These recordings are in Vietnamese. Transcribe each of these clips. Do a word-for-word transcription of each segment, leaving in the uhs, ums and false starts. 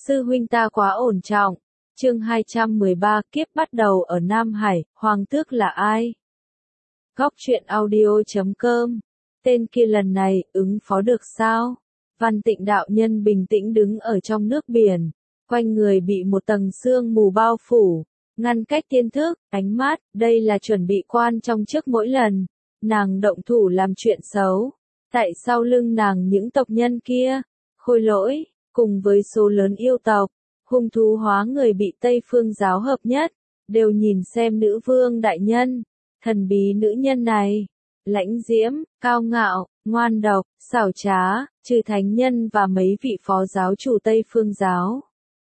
Sư huynh ta quá ổn trọng. Chương hai trăm mười ba kiếp bắt đầu ở Nam Hải, Hoàng tước là ai? Góc truyện audio chấm com. Tên kia lần này, ứng phó được sao? Văn Tịnh đạo nhân bình tĩnh đứng ở trong nước biển, quanh người bị một tầng sương mù bao phủ, ngăn cách tiên thức, ánh mắt, đây là chuẩn bị quan trong trước mỗi lần. Nàng động thủ làm chuyện xấu. Tại sau lưng nàng những tộc nhân kia, khôi lỗi, cùng với số lớn yêu tộc, hung thú hóa người bị Tây Phương giáo hợp nhất, đều nhìn xem nữ vương đại nhân, thần bí nữ nhân này, lãnh diễm, cao ngạo, ngoan độc, xảo trá, trừ thánh nhân và mấy vị phó giáo chủ Tây Phương giáo.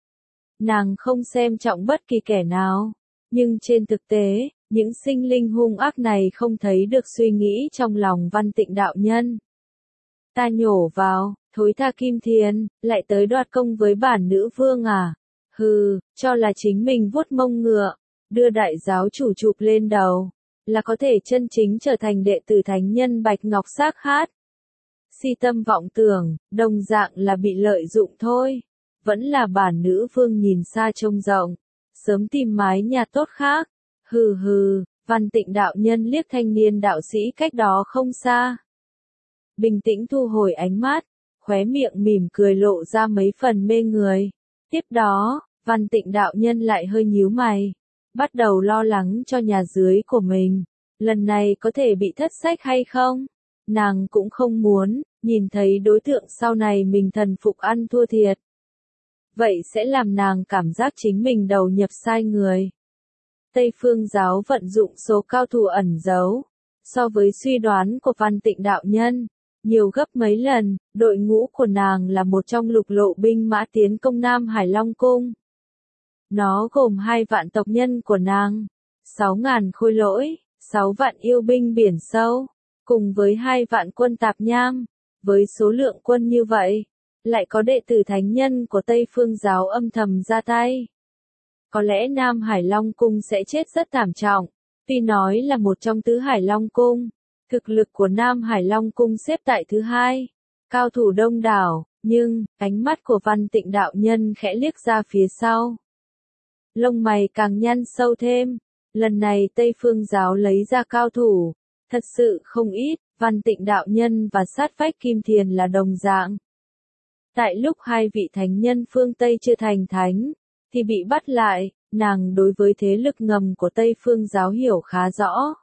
Nàng không xem trọng bất kỳ kẻ nào, nhưng trên thực tế, những sinh linh hung ác này không thấy được suy nghĩ trong lòng Văn Tịnh đạo nhân. Ta nhổ vào, thối tha Kim Thiền, lại tới đoạt công với bản nữ vương à? Hừ, cho là chính mình vuốt mông ngựa, đưa đại giáo chủ chụp lên đầu, là có thể chân chính trở thành đệ tử thánh nhân Bạch Ngọc Xác Hát. Si tâm vọng tưởng, đồng dạng là bị lợi dụng thôi. Vẫn là bản nữ vương nhìn xa trông rộng, sớm tìm mái nhà tốt khác. Hừ hừ, Văn Tịnh đạo nhân liếc thanh niên đạo sĩ cách đó không xa. Bình tĩnh thu hồi ánh mắt, khóe miệng mỉm cười lộ ra mấy phần mê người. Tiếp đó, Văn Tịnh đạo nhân lại hơi nhíu mày, bắt đầu lo lắng cho nhà dưới của mình. Lần này có thể bị thất sách hay không? Nàng cũng không muốn, nhìn thấy đối tượng sau này mình thần phục ăn thua thiệt. Vậy sẽ làm nàng cảm giác chính mình đầu nhập sai người. Tây Phương giáo vận dụng số cao thủ ẩn giấu, so với suy đoán của Văn Tịnh đạo nhân, nhiều gấp mấy lần. Đội ngũ của nàng là một trong lục lộ binh mã tiến công Nam Hải Long Cung. Nó gồm hai vạn tộc nhân của nàng, sáu ngàn khôi lỗi, sáu vạn yêu binh biển sâu, cùng với hai vạn quân tạp nham. Với số lượng quân như vậy, lại có đệ tử thánh nhân của Tây Phương giáo âm thầm ra tay. Có lẽ Nam Hải Long Cung sẽ chết rất thảm trọng. Tuy nói là một trong tứ Hải Long Cung, thực lực của Nam Hải Long Cung xếp tại thứ hai, cao thủ đông đảo, nhưng, ánh mắt của Văn Tịnh đạo nhân khẽ liếc ra phía sau. Lông mày càng nhăn sâu thêm, lần này Tây Phương giáo lấy ra cao thủ, thật sự không ít. Văn Tịnh đạo nhân và sát vách Kim Thiền là đồng dạng. Tại lúc hai vị thánh nhân phương Tây chưa thành thánh, thì bị bắt lại, nàng đối với thế lực ngầm của Tây Phương giáo hiểu khá rõ.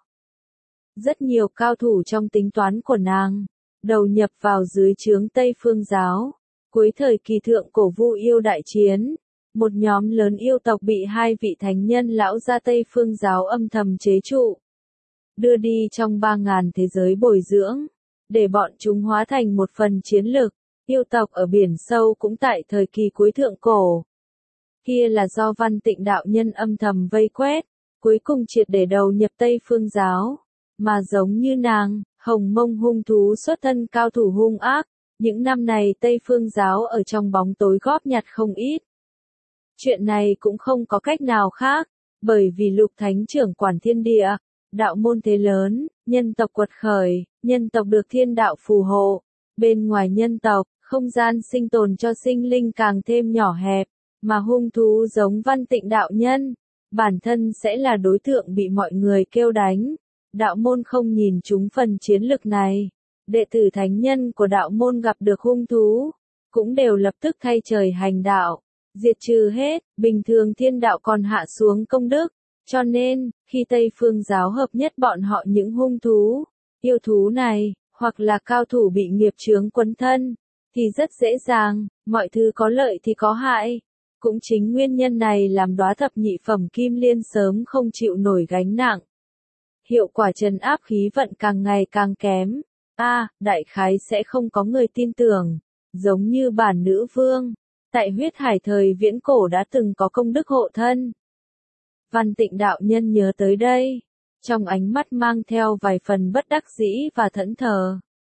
Rất nhiều cao thủ trong tính toán của nàng, đầu nhập vào dưới trướng Tây Phương giáo. Cuối thời kỳ thượng cổ Vu yêu đại chiến, một nhóm lớn yêu tộc bị hai vị thánh nhân lão gia Tây Phương giáo âm thầm chế trụ, đưa đi trong ba ngàn thế giới bồi dưỡng, để bọn chúng hóa thành một phần chiến lực. Yêu tộc ở biển sâu cũng tại thời kỳ cuối thượng cổ. Kia là do Văn Tịnh đạo nhân âm thầm vây quét, cuối cùng triệt để đầu nhập Tây Phương giáo. Mà giống như nàng, hồng mông hung thú xuất thân cao thủ hung ác, những năm này Tây Phương giáo ở trong bóng tối góp nhặt không ít. Chuyện này cũng không có cách nào khác, bởi vì Lục Thánh trưởng quản thiên địa, đạo môn thế lớn, nhân tộc quật khởi, nhân tộc được thiên đạo phù hộ. Bên ngoài nhân tộc, không gian sinh tồn cho sinh linh càng thêm nhỏ hẹp, mà hung thú giống Văn Tịnh đạo nhân, bản thân sẽ là đối tượng bị mọi người kêu đánh. Đạo môn không nhìn trúng phần chiến lực này. Đệ tử thánh nhân của đạo môn gặp được hung thú, cũng đều lập tức thay trời hành đạo, diệt trừ hết. Bình thường thiên đạo còn hạ xuống công đức, cho nên, khi Tây Phương giáo hợp nhất bọn họ những hung thú, yêu thú này, hoặc là cao thủ bị nghiệp chướng quấn thân, thì rất dễ dàng, mọi thứ có lợi thì có hại. Cũng chính nguyên nhân này làm đóa thập nhị phẩm kim liên sớm không chịu nổi gánh nặng. Hiệu quả trấn áp khí vận càng ngày càng kém. A, à, đại khái sẽ không có người tin tưởng. Giống như bản nữ vương, tại huyết hải thời viễn cổ đã từng có công đức hộ thân. Văn Tịnh đạo nhân nhớ tới đây, trong ánh mắt mang theo vài phần bất đắc dĩ và thẫn thờ.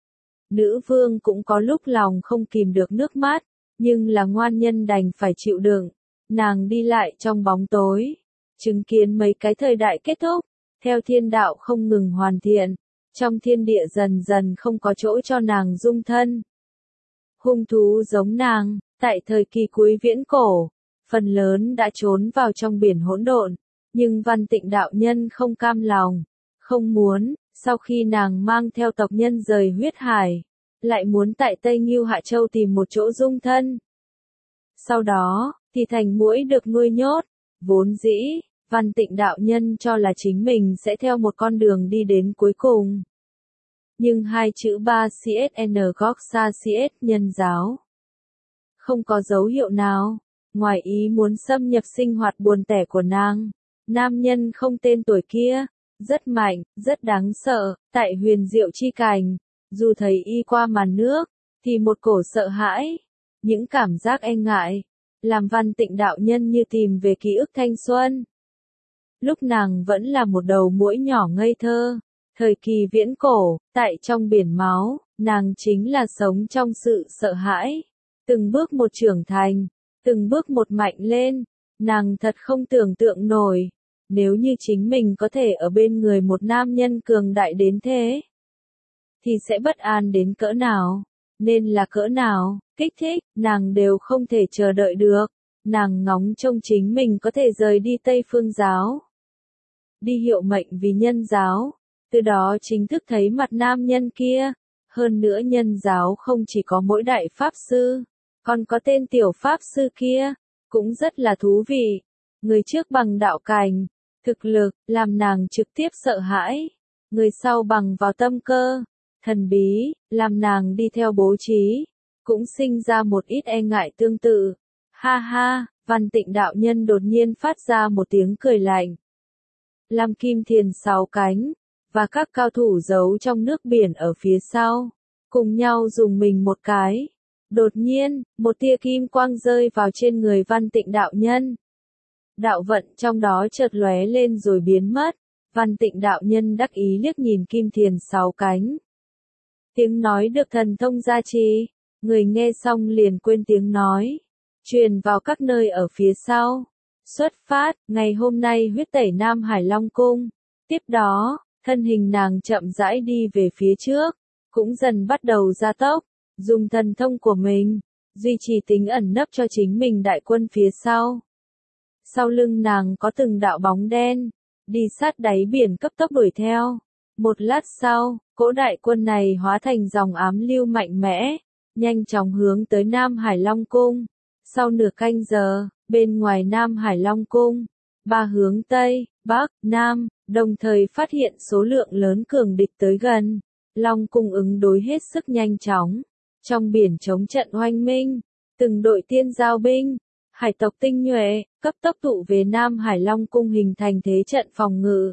Nữ vương cũng có lúc lòng không kìm được nước mắt, nhưng là ngoan nhân đành phải chịu đựng. Nàng đi lại trong bóng tối, chứng kiến mấy cái thời đại kết thúc, theo thiên đạo không ngừng hoàn thiện, trong thiên địa dần dần không có chỗ cho nàng dung thân. Hung thú giống nàng, Tại thời kỳ cuối viễn cổ, phần lớn đã trốn vào trong biển hỗn độn, nhưng Văn Tịnh đạo nhân không cam lòng, không muốn, sau khi nàng mang theo tộc nhân rời huyết hải, lại muốn tại Tây Ngưu Hạ Châu tìm một chỗ dung thân. Sau đó, thì thành muỗi được nuôi nhốt, vốn dĩ, Văn Tịnh đạo nhân cho là chính mình sẽ theo một con đường đi đến cuối cùng. Nhưng hai chữ ba C S N Goxa C S nhân giáo không có dấu hiệu nào, ngoài ý muốn xâm nhập sinh hoạt buồn tẻ của nàng. Nam nhân không tên tuổi kia, rất mạnh, rất đáng sợ, tại huyền diệu chi cảnh, dù thấy y qua màn nước, thì một cổ sợ hãi, những cảm giác e ngại, làm Văn Tịnh đạo nhân như tìm về ký ức thanh xuân. Lúc nàng vẫn là một đầu muỗi nhỏ ngây thơ, thời kỳ viễn cổ, tại trong biển máu, nàng chính là sống trong sự sợ hãi, từng bước một trưởng thành, từng bước một mạnh lên, nàng thật không tưởng tượng nổi, nếu như chính mình có thể ở bên người một nam nhân cường đại đến thế, thì sẽ bất an đến cỡ nào, nên là cỡ nào, kích thích, nàng đều không thể chờ đợi được, nàng ngóng trông chính mình có thể rời đi Tây Phương giáo, đi hiệu mệnh vì nhân giáo, từ đó chính thức thấy mặt nam nhân kia, hơn nữa nhân giáo không chỉ có mỗi đại pháp sư, còn có tên tiểu pháp sư kia, cũng rất là thú vị, người trước bằng đạo cảnh, thực lực, làm nàng trực tiếp sợ hãi, người sau bằng vào tâm cơ, thần bí, làm nàng đi theo bố trí, cũng sinh ra một ít e ngại tương tự. Ha ha, Văn Tịnh đạo nhân đột nhiên phát ra một tiếng cười lạnh. Lam Kim Thiền sáu cánh, và các cao thủ giấu trong nước biển ở phía sau, cùng nhau dùng mình một cái. Đột nhiên, một tia kim quang rơi vào trên người Văn Tịnh đạo nhân. Đạo vận trong đó chợt lóe lên rồi biến mất, Văn Tịnh đạo nhân đắc ý liếc nhìn Kim Thiền sáu cánh. Tiếng nói được thần thông gia trì, người nghe xong liền quên tiếng nói, truyền vào các nơi ở phía sau. Xuất phát, ngày hôm nay huyết tẩy Nam Hải Long Cung. Tiếp đó, thân hình nàng chậm rãi đi về phía trước, cũng dần bắt đầu gia tốc, dùng thần thông của mình, duy trì tính ẩn nấp cho chính mình đại quân phía sau. Sau lưng nàng có từng đạo bóng đen, đi sát đáy biển cấp tốc đuổi theo. Một lát sau, cỗ đại quân này hóa thành dòng ám lưu mạnh mẽ, nhanh chóng hướng tới Nam Hải Long Cung. Sau nửa canh giờ, bên ngoài Nam Hải Long Cung, ba hướng Tây, Bắc, Nam, đồng thời phát hiện số lượng lớn cường địch tới gần. Long Cung ứng đối hết sức nhanh chóng. Trong biển chống trận oanh minh, từng đội tiên giao binh, hải tộc tinh nhuệ, cấp tốc tụ về Nam Hải Long Cung hình thành thế trận phòng ngự.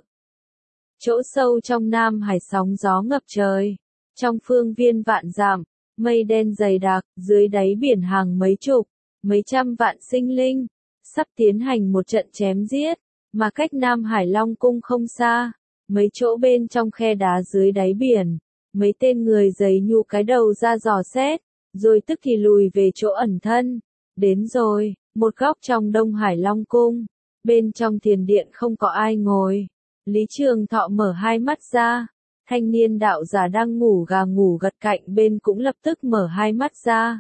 Chỗ sâu trong Nam Hải sóng gió ngập trời, trong phương viên vạn dặm, mây đen dày đặc, dưới đáy biển hàng mấy chục, mấy trăm vạn sinh linh, sắp tiến hành một trận chém giết, mà cách Nam Hải Long Cung không xa, mấy chỗ bên trong khe đá dưới đáy biển, mấy tên người giấy nhu cái đầu ra dò xét, rồi tức thì lùi về chỗ ẩn thân. Đến rồi, một góc trong Đông Hải Long Cung, bên trong thiền điện không có ai ngồi. Lý Trường Thọ mở hai mắt ra, thanh niên đạo giả đang ngủ gà ngủ gật cạnh bên cũng lập tức mở hai mắt ra.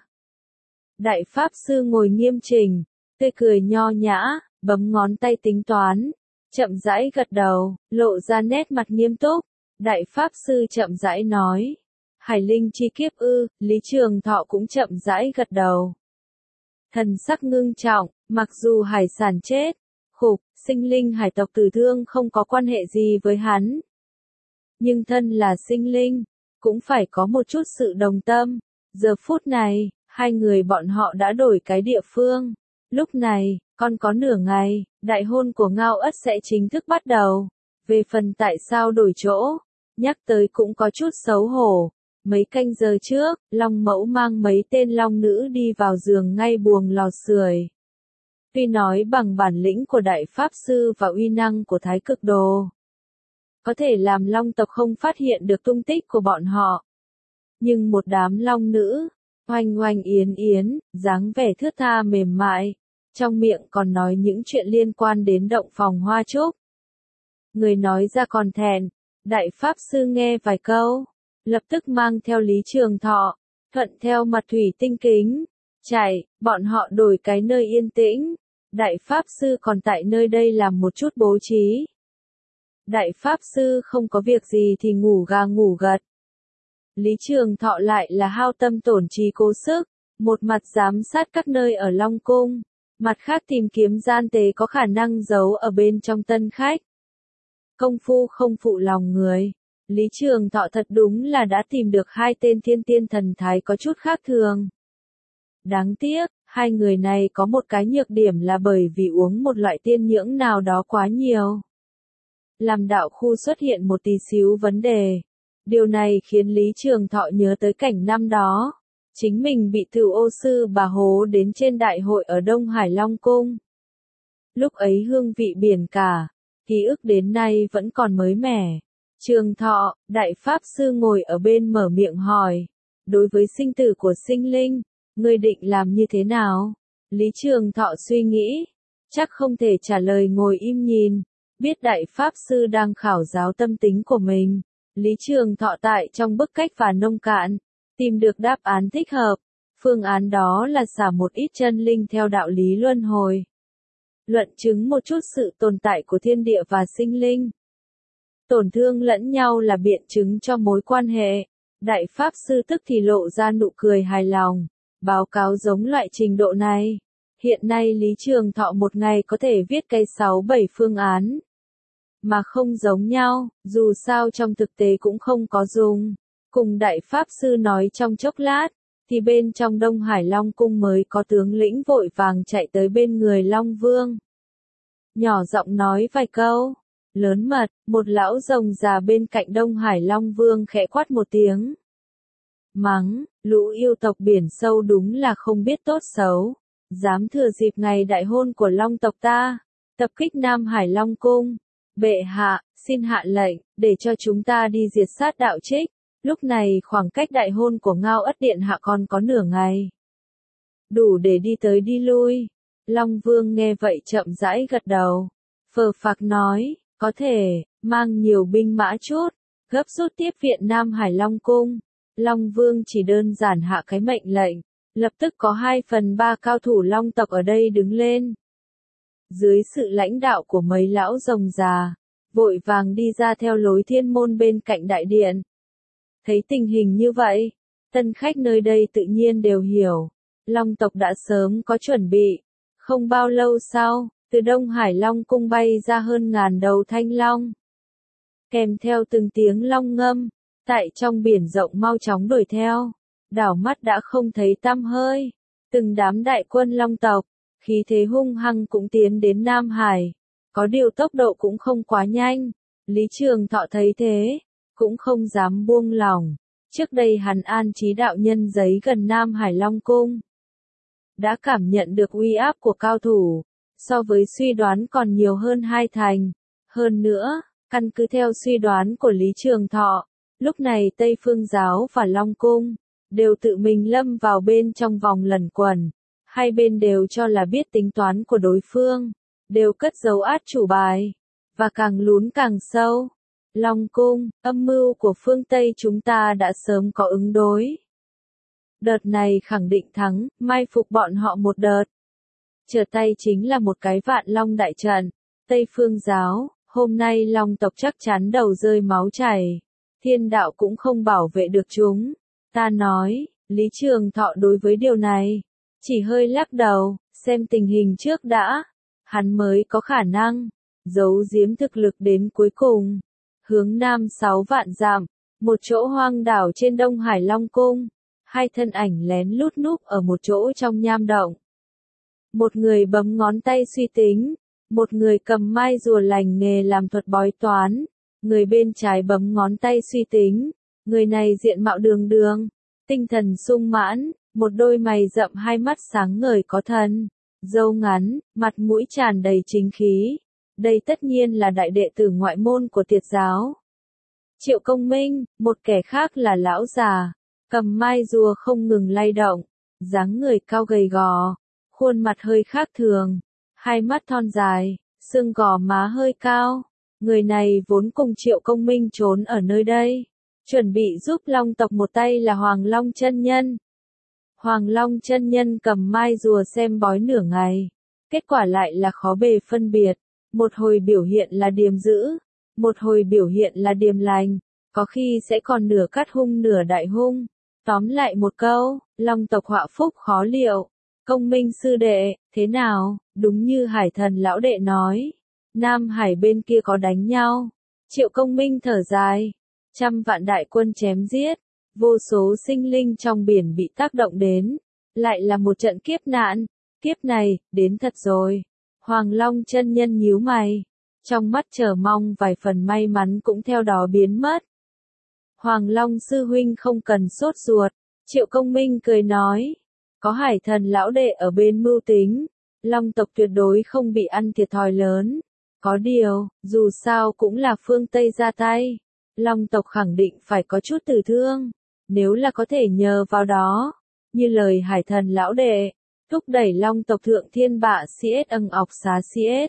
Đại Pháp Sư ngồi nghiêm chỉnh, tươi cười nho nhã, bấm ngón tay tính toán, chậm rãi gật đầu, lộ ra nét mặt nghiêm túc. Đại Pháp Sư chậm rãi nói, Hải Linh chi kiếp ư, Lý Trường Thọ cũng chậm rãi gật đầu. Thần sắc ngưng trọng, mặc dù hải sản chết, khục, sinh linh hải tộc tử thương không có quan hệ gì với hắn. Nhưng thân là sinh linh, cũng phải có một chút sự đồng tâm. Giờ phút này, hai người bọn họ đã đổi cái địa phương. Lúc này, còn có nửa ngày, đại hôn của Ngao Ất sẽ chính thức bắt đầu. Về phần tại sao đổi chỗ, nhắc tới cũng có chút xấu hổ. Mấy canh giờ trước, Long Mẫu mang mấy tên long nữ đi vào giường ngay buồng lò sưởi. Tuy nói bằng bản lĩnh của Đại Pháp Sư và uy năng của Thái Cực Đồ, có thể làm long tộc không phát hiện được tung tích của bọn họ. Nhưng một đám long nữ, oanh oanh yến yến, dáng vẻ thướt tha mềm mại, trong miệng còn nói những chuyện liên quan đến động phòng hoa trúc. Người nói ra còn thẹn, Đại Pháp Sư nghe vài câu, lập tức mang theo Lý Trường Thọ, thuận theo mặt thủy tinh kính, Chạy, bọn họ đổi cái nơi yên tĩnh. Đại Pháp Sư còn tại nơi đây làm một chút bố trí. Đại Pháp Sư không có việc gì thì ngủ gà ngủ gật. Lý Trường Thọ lại là hao tâm tổn trí cố sức, một mặt giám sát các nơi ở Long Cung, mặt khác tìm kiếm gian tế có khả năng giấu ở bên trong tân khách. Công phu không phụ lòng người, Lý Trường Thọ thật đúng là đã tìm được hai tên thiên tiên thần thái có chút khác thường. Đáng tiếc, hai người này có một cái nhược điểm là bởi vì uống một loại tiên nhưỡng nào đó quá nhiều. Làm đạo khu xuất hiện một tí xíu vấn đề. Điều này khiến Lý Trường Thọ nhớ tới cảnh năm đó. Chính mình bị Cửu Ô Sư bà hố đến trên đại hội ở Đông Hải Long Cung. Lúc ấy hương vị biển cả, ký ức đến nay vẫn còn mới mẻ. Trường Thọ, Đại Pháp Sư ngồi ở bên mở miệng hỏi. Đối với sinh tử của sinh linh, ngươi định làm như thế nào? Lý Trường Thọ suy nghĩ. Chắc không thể trả lời ngồi im nhìn. Biết Đại Pháp Sư đang khảo giáo tâm tính của mình. Lý Trường Thọ tại trong bức cách và nông cạn, tìm được đáp án thích hợp. Phương án đó là xả một ít chân linh theo đạo lý luân hồi. Luận chứng một chút sự tồn tại của thiên địa và sinh linh. Tổn thương lẫn nhau là biện chứng cho mối quan hệ. Đại Pháp Sư tức thì lộ ra nụ cười hài lòng. Báo cáo giống loại trình độ này. Hiện nay Lý Trường Thọ một ngày có thể viết cái sáu bảy phương án. Mà không giống nhau, dù sao trong thực tế cũng không có dùng. Cùng Đại Pháp Sư nói trong chốc lát, thì bên trong Đông Hải Long Cung mới có tướng lĩnh vội vàng chạy tới bên người Long Vương. Nhỏ giọng nói vài câu, lớn mật, một lão rồng già bên cạnh Đông Hải Long Vương khẽ quát một tiếng. Mắng, lũ yêu tộc biển sâu đúng là không biết tốt xấu, dám thừa dịp ngày đại hôn của Long tộc ta, tập kích Nam Hải Long Cung. Bệ hạ, xin hạ lệnh, để cho chúng ta đi diệt sát đạo trích. Lúc này khoảng cách đại hôn của Ngao Ất Điện hạ còn có nửa ngày. Đủ để đi tới đi lui. Long Vương nghe vậy chậm rãi gật đầu. Phờ phạc nói, có thể, mang nhiều binh mã chút, gấp rút tiếp viện Nam Hải Long Cung. Long Vương chỉ đơn giản hạ cái mệnh lệnh, lập tức có hai phần ba cao thủ Long tộc ở đây đứng lên. Dưới sự lãnh đạo của mấy lão rồng già, vội vàng đi ra theo lối thiên môn bên cạnh đại điện. Thấy tình hình như vậy, tân khách nơi đây tự nhiên đều hiểu. Long tộc đã sớm có chuẩn bị. Không bao lâu sau, từ Đông Hải Long Cung bay ra hơn ngàn đầu thanh long. Kèm theo từng tiếng long ngâm, tại trong biển rộng mau chóng đuổi theo. Đảo mắt đã không thấy tăm hơi. Từng đám đại quân Long tộc, khí thế hung hăng cũng tiến đến Nam Hải. Có điều tốc độ cũng không quá nhanh. Lý Trường Thọ thấy thế, cũng không dám buông lỏng. Trước đây hắn an trí đạo nhân giấy gần Nam Hải Long Cung. Đã cảm nhận được uy áp của cao thủ, so với suy đoán còn nhiều hơn hai thành. Hơn nữa, căn cứ theo suy đoán của Lý Trường Thọ, lúc này Tây Phương Giáo và Long Cung, đều tự mình lâm vào bên trong vòng lẩn quẩn. Hai bên đều cho là biết tính toán của đối phương, đều cất giấu át chủ bài, và càng lún càng sâu. Long Cung, âm mưu của phương Tây chúng ta đã sớm có ứng đối. Đợt này khẳng định thắng, mai phục bọn họ một đợt. Trở tay chính là một cái vạn long đại trận. Tây Phương Giáo, hôm nay Long tộc chắc chắn đầu rơi máu chảy. Thiên đạo cũng không bảo vệ được chúng. Ta nói, Lý Trường Thọ đối với điều này, chỉ hơi lắc đầu, xem tình hình trước đã. Hắn mới có khả năng giấu giếm thực lực đến cuối cùng. Hướng nam sáu vạn dặm, một chỗ hoang đảo trên Đông Hải Long Cung. Hai thân ảnh lén lút núp ở một chỗ trong nham động. Một người bấm ngón tay suy tính, một người cầm mai rùa lành nghề làm thuật bói toán. Người bên trái bấm ngón tay suy tính, người này diện mạo đường đường, tinh thần sung mãn, một đôi mày rậm hai mắt sáng ngời có thần, râu ngắn, mặt mũi tràn đầy chính khí. Đây tất nhiên là đại đệ tử ngoại môn của Tiệt giáo. Triệu Công Minh, một kẻ khác là lão già, cầm mai rùa không ngừng lay động, dáng người cao gầy gò, khuôn mặt hơi khác thường, hai mắt thon dài, xương gò má hơi cao. Người này vốn cùng Triệu Công Minh trốn ở nơi đây, chuẩn bị giúp Long tộc một tay là Hoàng Long chân nhân. Hoàng Long chân nhân cầm mai rùa xem bói nửa ngày. Kết quả lại là khó bề phân biệt. Một hồi biểu hiện là điềm dữ, một hồi biểu hiện là điềm lành, có khi sẽ còn nửa cắt hung nửa đại hung. Tóm lại một câu, Long tộc họa phúc khó liệu. Công Minh sư đệ, thế nào? Đúng như Hải Thần lão đệ nói. Nam Hải bên kia có đánh nhau. Triệu Công Minh thở dài. Trăm vạn đại quân chém giết. Vô số sinh linh trong biển bị tác động đến. Lại là một trận kiếp nạn. Kiếp này, đến thật rồi. Hoàng Long chân nhân nhíu mày. Trong mắt chờ mong vài phần may mắn cũng theo đó biến mất. Hoàng Long sư huynh không cần sốt ruột. Triệu Công Minh cười nói. Có Hải Thần lão đệ ở bên mưu tính. Long tộc tuyệt đối không bị ăn thiệt thòi lớn. Có điều, dù sao cũng là phương Tây ra tay. Long tộc khẳng định phải có chút tử thương. Nếu là có thể nhờ vào đó. Như lời Hải Thần lão đệ. Thúc đẩy Long tộc thượng thiên bạ siết âng ọc xá siết.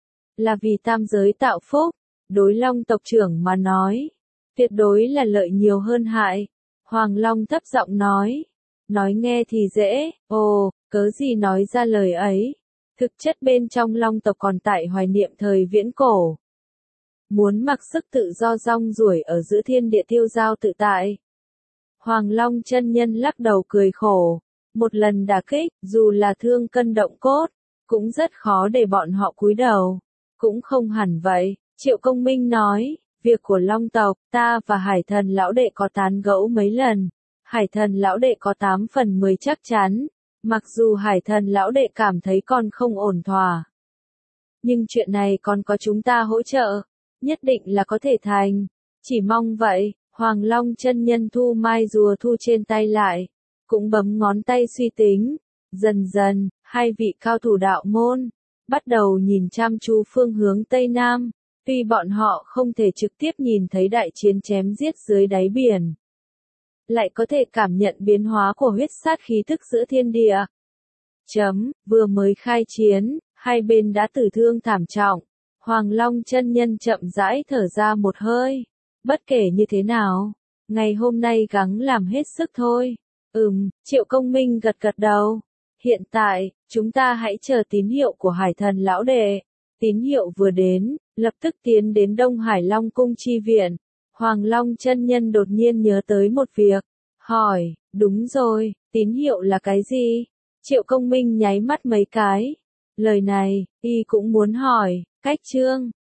Là vì tam giới tạo phúc. Đối Long tộc trưởng mà nói. Tuyệt đối là lợi nhiều hơn hại. Hoàng Long thấp giọng nói. Nói nghe thì dễ, ồ, cớ gì nói ra lời ấy. Thực chất bên trong Long tộc còn tại hoài niệm thời viễn cổ. Muốn mặc sức tự do rong ruổi ở giữa thiên địa tiêu giao tự tại. Hoàng Long chân nhân lắc đầu cười khổ. Một lần đả kích, dù là thương cân động cốt, cũng rất khó để bọn họ cúi đầu. Cũng không hẳn vậy, Triệu Công Minh nói, việc của Long tộc, ta và Hải Thần lão đệ có tán gẫu mấy lần. Hải Thần lão đệ có tám phần mười chắc chắn, mặc dù Hải Thần lão đệ cảm thấy còn không ổn thỏa. Nhưng chuyện này còn có chúng ta hỗ trợ, nhất định là có thể thành. Chỉ mong vậy, Hoàng Long chân nhân thu mai rùa thu trên tay lại, cũng bấm ngón tay suy tính. Dần dần, hai vị cao thủ đạo môn, bắt đầu nhìn chăm chú phương hướng Tây Nam, tuy bọn họ không thể trực tiếp nhìn thấy đại chiến chém giết dưới đáy biển. Lại có thể cảm nhận biến hóa của huyết sát khí thức giữa thiên địa. Chấm, vừa mới khai chiến, hai bên đã tử thương thảm trọng. Hoàng Long chân nhân chậm rãi thở ra một hơi. Bất kể như thế nào, ngày hôm nay gắng làm hết sức thôi. Ừm, Triệu Công Minh gật gật đầu. Hiện tại, chúng ta hãy chờ tín hiệu của Hải Thần lão đệ. Tín hiệu vừa đến, lập tức tiến đến Đông Hải Long cung chi viện. Hoàng Long chân nhân đột nhiên nhớ tới một việc. Hỏi, đúng rồi, tín hiệu là cái gì? Triệu Công Minh nháy mắt mấy cái. Lời này, y cũng muốn hỏi, cách chương.